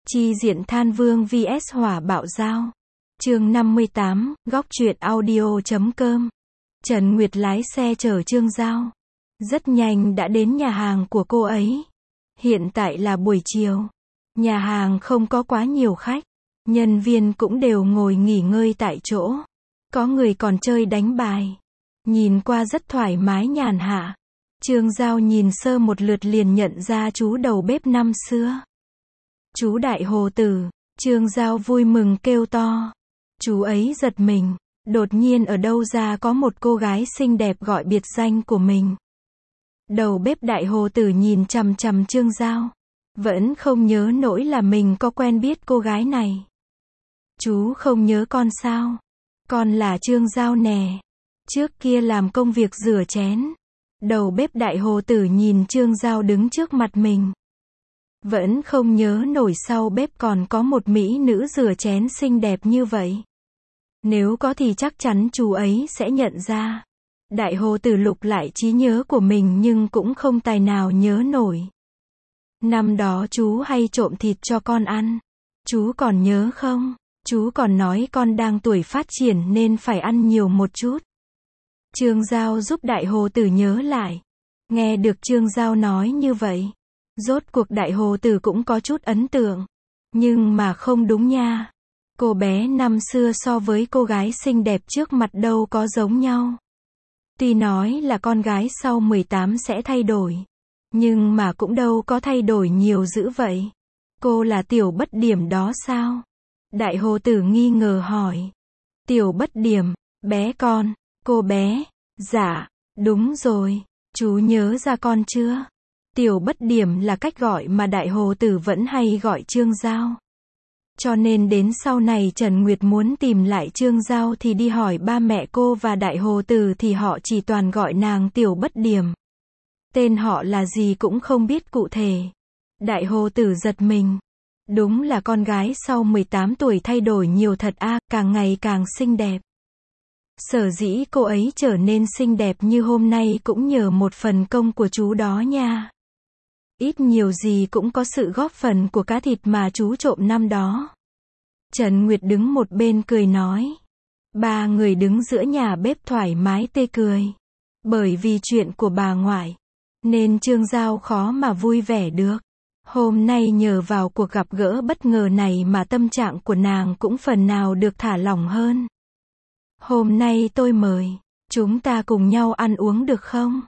Chi diện Than Vương vs Hỏa Bạo Dao. Chương 58, góc truyện audio.com. Trần Nguyệt lái xe chở Trương Giao. Rất nhanh đã đến nhà hàng của cô ấy. Hiện tại là buổi chiều. Nhà hàng không có quá nhiều khách. Nhân viên cũng đều ngồi nghỉ ngơi tại chỗ. Có người còn chơi đánh bài. Nhìn qua rất thoải mái nhàn hạ. Trương Giao nhìn sơ một lượt liền nhận ra chú đầu bếp năm xưa. Chú Đại Hồ Tử. Trương Giao vui mừng kêu to. Chú ấy giật mình. Đột nhiên ở đâu ra có một cô gái xinh đẹp gọi biệt danh của mình. Đầu bếp Đại Hồ Tử nhìn chằm chằm Trương Giao. Vẫn không nhớ nổi là mình có quen biết cô gái này. Chú không nhớ con sao? Con là Trương Giao nè. Trước kia làm công việc rửa chén. Đầu bếp Đại Hồ Tử nhìn Trương Giao đứng trước mặt mình. Vẫn không nhớ nổi sau bếp còn có một mỹ nữ rửa chén xinh đẹp như vậy. Nếu có thì chắc chắn chú ấy sẽ nhận ra. Đại Hồ Tử lục lại trí nhớ của mình nhưng cũng không tài nào nhớ nổi. Năm đó chú hay trộm thịt cho con ăn. Chú còn nhớ không? Chú còn nói con đang tuổi phát triển nên phải ăn nhiều một chút. Trương Giao giúp Đại Hồ Tử nhớ lại. Nghe được Trương Giao nói như vậy. Rốt cuộc Đại Hồ Tử cũng có chút ấn tượng. Nhưng mà không đúng nha. Cô bé năm xưa so với cô gái xinh đẹp trước mặt đâu có giống nhau. Tuy nói là con gái sau 18 sẽ thay đổi. Nhưng mà cũng đâu có thay đổi nhiều dữ vậy. Cô là Tiểu Bất Điểm đó sao? Đại Hồ Tử nghi ngờ hỏi. Tiểu Bất Điểm, bé con, cô bé. Dạ, đúng rồi. Chú nhớ ra con chưa? Tiểu Bất Điểm là cách gọi mà Đại Hồ Tử vẫn hay gọi Trương Giao. Cho nên đến sau này Trần Nguyệt muốn tìm lại Trương Giao thì đi hỏi ba mẹ cô và Đại Hồ Tử thì họ chỉ toàn gọi nàng Tiểu Bất Điểm. Tên họ là gì cũng không biết cụ thể. Đại Hồ Tử giật mình. Đúng là con gái sau 18 tuổi thay đổi nhiều thật a, càng ngày càng xinh đẹp. Sở dĩ cô ấy trở nên xinh đẹp như hôm nay cũng nhờ một phần công của chú đó nha. Ít nhiều gì cũng có sự góp phần của cá thịt mà chú trộm năm đó. Trần Nguyệt đứng một bên cười nói. Ba người đứng giữa nhà bếp thoải mái tê cười. Bởi vì chuyện của bà ngoại, nên Trương Giao khó mà vui vẻ được. Hôm nay nhờ vào cuộc gặp gỡ bất ngờ này mà tâm trạng của nàng cũng phần nào được thả lỏng hơn. Hôm nay tôi mời, chúng ta cùng nhau ăn uống được không?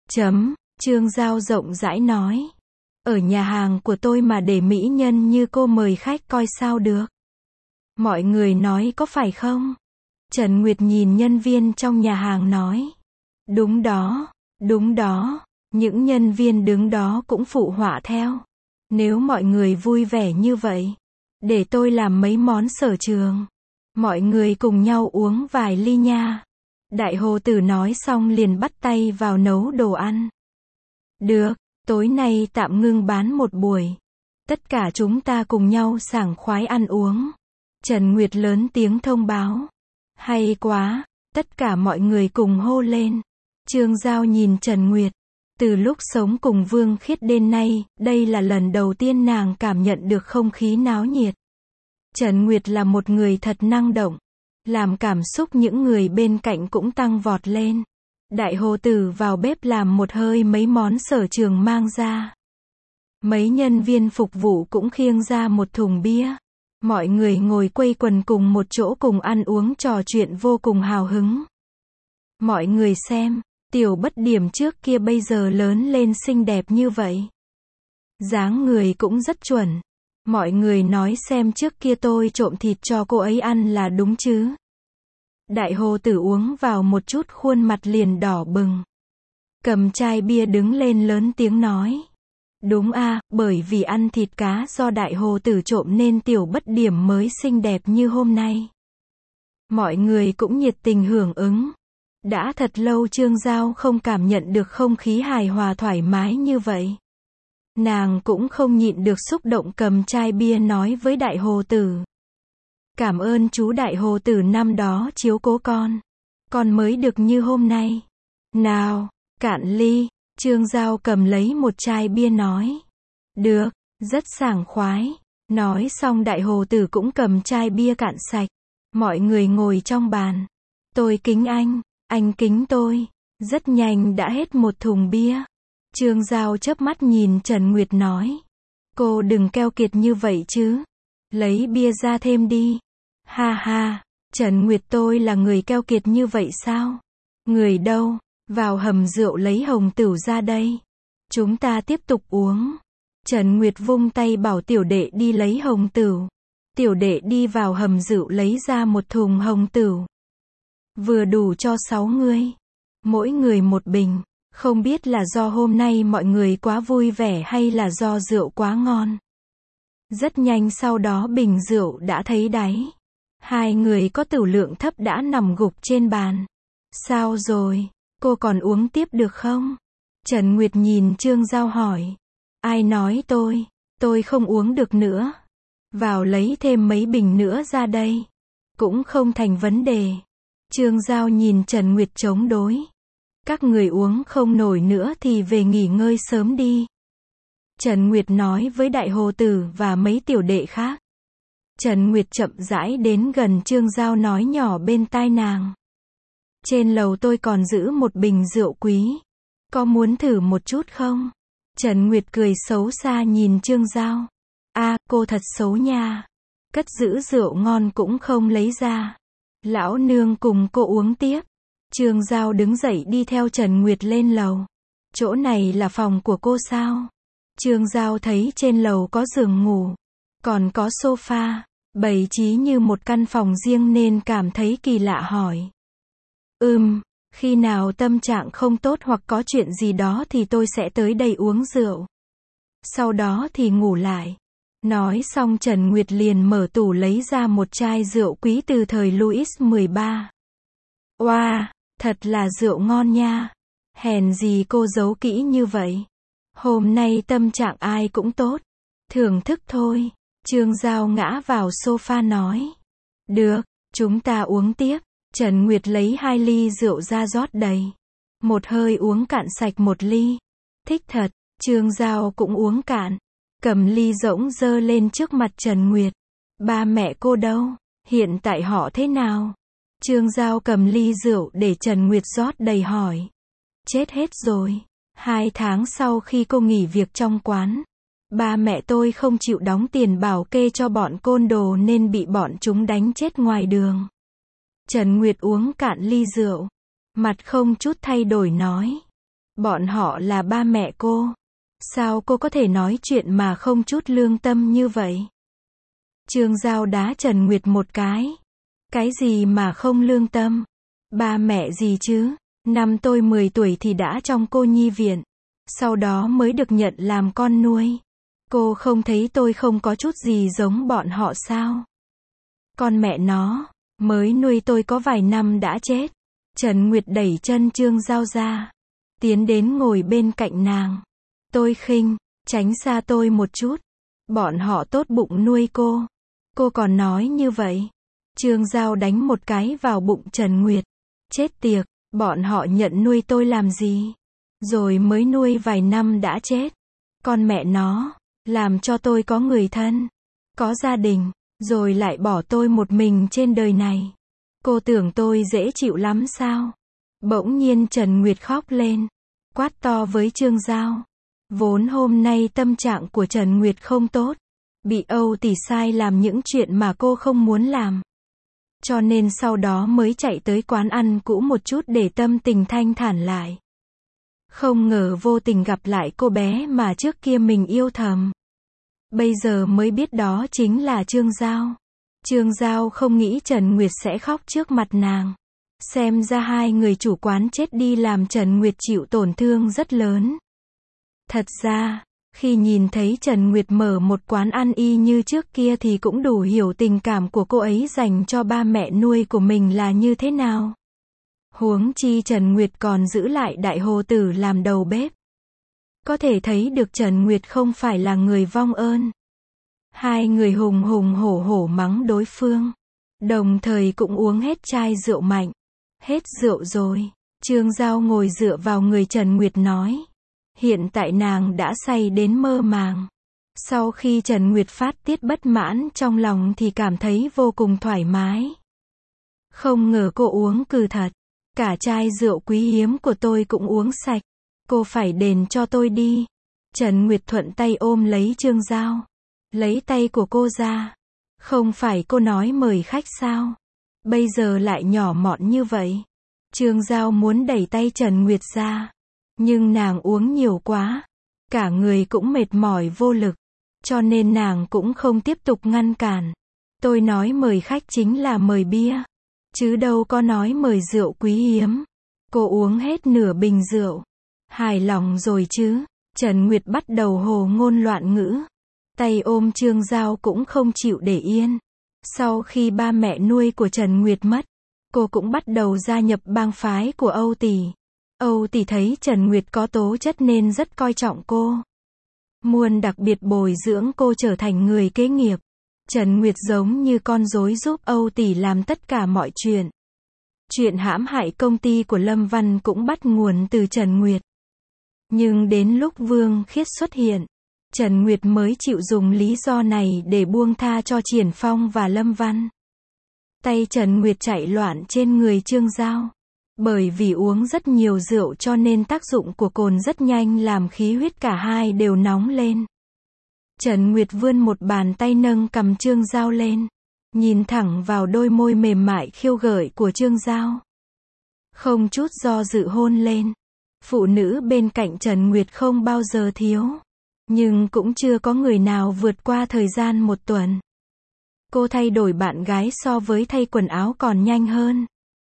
Trương Giao rộng rãi nói. Ở nhà hàng của tôi mà để mỹ nhân như cô mời khách coi sao được. Mọi người nói có phải không? Trần Nguyệt nhìn nhân viên trong nhà hàng nói. Đúng đó, đúng đó. Những nhân viên đứng đó cũng phụ họa theo. Nếu mọi người vui vẻ như vậy, để tôi làm mấy món sở trường. Mọi người cùng nhau uống vài ly nha. Đại Hồ Tử nói xong liền bắt tay vào nấu đồ ăn. Được, tối nay tạm ngưng bán một buổi. Tất cả chúng ta cùng nhau sảng khoái ăn uống. Trần Nguyệt lớn tiếng thông báo. Hay quá, tất cả mọi người cùng hô lên. Trương Giao nhìn Trần Nguyệt. Từ lúc sống cùng Vương Khiết đến nay, đây là lần đầu tiên nàng cảm nhận được không khí náo nhiệt. Trần Nguyệt là một người thật năng động. Làm cảm xúc những người bên cạnh cũng tăng vọt lên. Đại Hồ Tử vào bếp làm một hơi mấy món sở trường mang ra. Mấy nhân viên phục vụ cũng khiêng ra một thùng bia. Mọi người ngồi quây quần cùng một chỗ cùng ăn uống trò chuyện vô cùng hào hứng. Mọi người xem, Tiểu Bất Điểm trước kia bây giờ lớn lên xinh đẹp như vậy. Dáng người cũng rất chuẩn. Mọi người nói xem trước kia tôi trộm thịt cho cô ấy ăn là đúng chứ. Đại Hồ Tử uống vào một chút khuôn mặt liền đỏ bừng. Cầm chai bia đứng lên lớn tiếng nói. Đúng a, bởi vì ăn thịt cá do Đại Hồ Tử trộm nên Tiểu Bất Điểm mới xinh đẹp như hôm nay. Mọi người cũng nhiệt tình hưởng ứng. Đã thật lâu Trương Giao không cảm nhận được không khí hài hòa thoải mái như vậy. Nàng cũng không nhịn được xúc động cầm chai bia nói với Đại Hồ Tử. Cảm ơn chú Đại Hồ Tử năm đó chiếu cố con mới được như hôm nay. Nào, cạn ly. Trương Giao cầm lấy một chai bia nói. Được, rất sảng khoái. Nói xong đại hồ tử cũng cầm chai bia cạn sạch. Mọi người ngồi trong bàn. Tôi kính anh kính tôi. Rất nhanh đã hết một thùng bia. Trương Giao chớp mắt nhìn Trần Nguyệt nói. Cô đừng keo kiệt như vậy chứ. Lấy bia ra thêm đi. Ha ha, Trần Nguyệt tôi là người keo kiệt như vậy sao? Người đâu? Vào hầm rượu lấy hồng tửu ra đây. Chúng ta tiếp tục uống. Trần Nguyệt vung tay bảo tiểu đệ đi lấy hồng tửu. Tiểu đệ đi vào hầm rượu lấy ra một thùng hồng tửu. Vừa đủ cho 6 người. Mỗi người một bình. Không biết là do hôm nay mọi người quá vui vẻ hay là do rượu quá ngon. Rất nhanh sau đó bình rượu đã thấy đáy. Hai người có tửu lượng thấp đã nằm gục trên bàn. Sao rồi? Cô còn uống tiếp được không? Trần Nguyệt nhìn Trương Giao hỏi. Ai nói tôi? Tôi không uống được nữa. Vào lấy thêm mấy bình nữa ra đây. Cũng không thành vấn đề. Trương Giao nhìn Trần Nguyệt chống đối. Các người uống không nổi nữa thì về nghỉ ngơi sớm đi. Trần Nguyệt nói với đại hồ tử và mấy tiểu đệ khác. Trần Nguyệt chậm rãi đến gần Trương Giao nói nhỏ bên tai nàng. Trên lầu tôi còn giữ một bình rượu quý. Có muốn thử một chút không? Trần Nguyệt cười xấu xa nhìn Trương Giao. Cô thật xấu nha. Cất giữ rượu ngon cũng không lấy ra. Lão nương cùng cô uống tiếp. Trương Giao đứng dậy đi theo Trần Nguyệt lên lầu. Chỗ này là phòng của cô sao? Trương Giao thấy trên lầu có giường ngủ. Còn có sofa. Bày trí như một căn phòng riêng nên cảm thấy kỳ lạ hỏi. Khi nào tâm trạng không tốt hoặc có chuyện gì đó thì tôi sẽ tới đây uống rượu. Sau đó thì ngủ lại. Nói xong Trần Nguyệt liền mở tủ lấy ra một chai rượu quý từ thời Louis XIII. Wow, thật là rượu ngon nha. Hèn gì cô giấu kỹ như vậy. Hôm nay tâm trạng ai cũng tốt. Thưởng thức thôi. Trương Giao ngã vào sofa nói. Được, chúng ta uống tiếp. Trần Nguyệt lấy 2 ly rượu ra rót đầy. Một hơi uống cạn sạch 1 ly. Thích thật. Trương Giao cũng uống cạn. Cầm ly rỗng dơ lên trước mặt Trần Nguyệt. Ba mẹ cô đâu? Hiện tại họ thế nào? Trương Giao cầm ly rượu để Trần Nguyệt rót đầy hỏi. Chết hết rồi. 2 tháng sau khi cô nghỉ việc trong quán. Ba mẹ tôi không chịu đóng tiền bảo kê cho bọn côn đồ nên bị bọn chúng đánh chết ngoài đường. Trần Nguyệt uống cạn ly rượu. Mặt không chút thay đổi nói. Bọn họ là ba mẹ cô. Sao cô có thể nói chuyện mà không chút lương tâm như vậy? Trương Giao đá Trần Nguyệt một cái. Cái gì mà không lương tâm? Ba mẹ gì chứ? Năm tôi 10 tuổi thì đã trong cô nhi viện. Sau đó mới được nhận làm con nuôi. Cô không thấy tôi không có chút gì giống bọn họ sao? Con mẹ nó, mới nuôi tôi có vài năm đã chết. Trần Nguyệt đẩy chân Trương Giao ra. Tiến đến ngồi bên cạnh nàng. Tôi khinh, tránh xa tôi một chút. Bọn họ tốt bụng nuôi cô. Cô còn nói như vậy. Trương Giao đánh một cái vào bụng Trần Nguyệt. Chết tiệt, bọn họ nhận nuôi tôi làm gì? Rồi mới nuôi vài năm đã chết. Con mẹ nó, làm cho tôi có người thân, có gia đình, rồi lại bỏ tôi một mình trên đời này. Cô tưởng tôi dễ chịu lắm sao? Bỗng nhiên Trần Nguyệt khóc lên. Quát to với Trương Giao. Vốn hôm nay tâm trạng của Trần Nguyệt không tốt. Bị Âu Tỷ sai làm những chuyện mà cô không muốn làm. Cho nên sau đó mới chạy tới quán ăn cũ một chút để tâm tình thanh thản lại. Không ngờ vô tình gặp lại cô bé mà trước kia mình yêu thầm. Bây giờ mới biết đó chính là Trương Giao. Trương Giao không nghĩ Trần Nguyệt sẽ khóc trước mặt nàng. Xem ra hai người chủ quán chết đi làm Trần Nguyệt chịu tổn thương rất lớn. Thật ra, khi nhìn thấy Trần Nguyệt mở một quán ăn y như trước kia thì cũng đủ hiểu tình cảm của cô ấy dành cho ba mẹ nuôi của mình là như thế nào. Huống chi Trần Nguyệt còn giữ lại đại hồ tử làm đầu bếp. Có thể thấy được Trần Nguyệt không phải là người vong ơn. Hai người hùng hùng hổ hổ mắng đối phương. Đồng thời cũng uống hết chai rượu mạnh. Hết rượu rồi. Trương Giao ngồi dựa vào người Trần Nguyệt nói. Hiện tại nàng đã say đến mơ màng. Sau khi Trần Nguyệt phát tiết bất mãn trong lòng thì cảm thấy vô cùng thoải mái. Không ngờ cô uống cừ thật. Cả chai rượu quý hiếm của tôi cũng uống sạch. Cô phải đền cho tôi đi. Trần Nguyệt thuận tay ôm lấy Trương Giao. Lấy tay của cô ra. Không phải cô nói mời khách sao? Bây giờ lại nhỏ mọn như vậy. Trương Giao muốn đẩy tay Trần Nguyệt ra. Nhưng nàng uống nhiều quá. Cả người cũng mệt mỏi vô lực. Cho nên nàng cũng không tiếp tục ngăn cản. Tôi nói mời khách chính là mời bia. Chứ đâu có nói mời rượu quý hiếm. Cô uống hết nửa bình rượu. Hài lòng rồi chứ? Trần Nguyệt bắt đầu hồ ngôn loạn ngữ. Tay ôm Trương Giao cũng không chịu để yên. Sau khi ba mẹ nuôi của Trần Nguyệt mất, cô cũng bắt đầu gia nhập bang phái của Âu Tỷ. Âu Tỷ thấy Trần Nguyệt có tố chất nên rất coi trọng cô. Muốn đặc biệt bồi dưỡng cô trở thành người kế nghiệp. Trần Nguyệt giống như con rối giúp Âu Tỷ làm tất cả mọi chuyện. Chuyện hãm hại công ty của Lâm Văn cũng bắt nguồn từ Trần Nguyệt. Nhưng đến lúc Vương Khiết xuất hiện, Trần Nguyệt mới chịu dùng lý do này để buông tha cho Triển Phong và Lâm Văn. Tay Trần Nguyệt chạy loạn trên người Trương Giao. Bởi vì uống rất nhiều rượu cho nên tác dụng của cồn rất nhanh làm khí huyết cả hai đều nóng lên. Trần Nguyệt vươn một bàn tay nâng cầm Trương Giao lên. Nhìn thẳng vào đôi môi mềm mại khiêu gợi của Trương Giao. Không chút do dự hôn lên. Phụ nữ bên cạnh Trần Nguyệt không bao giờ thiếu. Nhưng cũng chưa có người nào vượt qua thời gian 1 tuần. Cô thay đổi bạn gái so với thay quần áo còn nhanh hơn.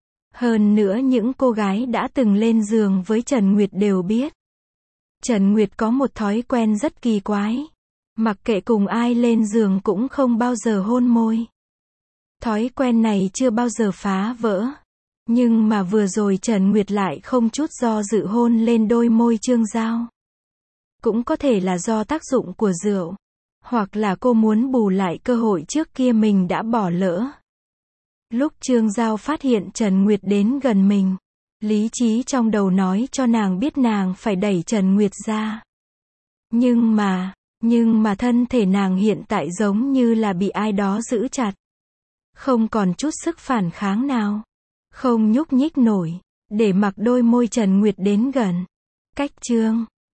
Hơn nữa những cô gái đã từng lên giường với Trần Nguyệt đều biết. Trần Nguyệt có một thói quen rất kỳ quái. Mặc kệ cùng ai lên giường cũng không bao giờ hôn môi. Thói quen này chưa bao giờ phá vỡ. Nhưng mà vừa rồi Trần Nguyệt lại không chút do dự hôn lên đôi môi Trương Giao. Cũng có thể là do tác dụng của rượu. Hoặc là cô muốn bù lại cơ hội trước kia mình đã bỏ lỡ. Lúc Trương Giao phát hiện Trần Nguyệt đến gần mình, lý trí trong đầu nói cho nàng biết nàng phải đẩy Trần Nguyệt ra. Nhưng mà thân thể nàng hiện tại giống như là bị ai đó giữ chặt. Không còn chút sức phản kháng nào. Không nhúc nhích nổi, để mặc đôi môi Trần Nguyệt đến gần. Cách Trương